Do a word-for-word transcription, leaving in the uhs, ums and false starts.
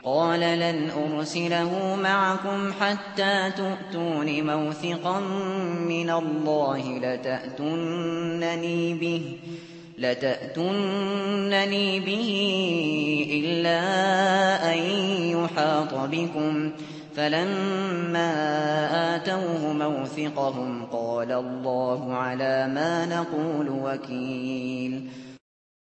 قال لن أرسله معكم حتى تؤتون موثقا من الله لتأتونني به لتأتونني به إلا أن يحاط بكم. فلما آتوه موثقهم قال الله على ما نقول وكيل.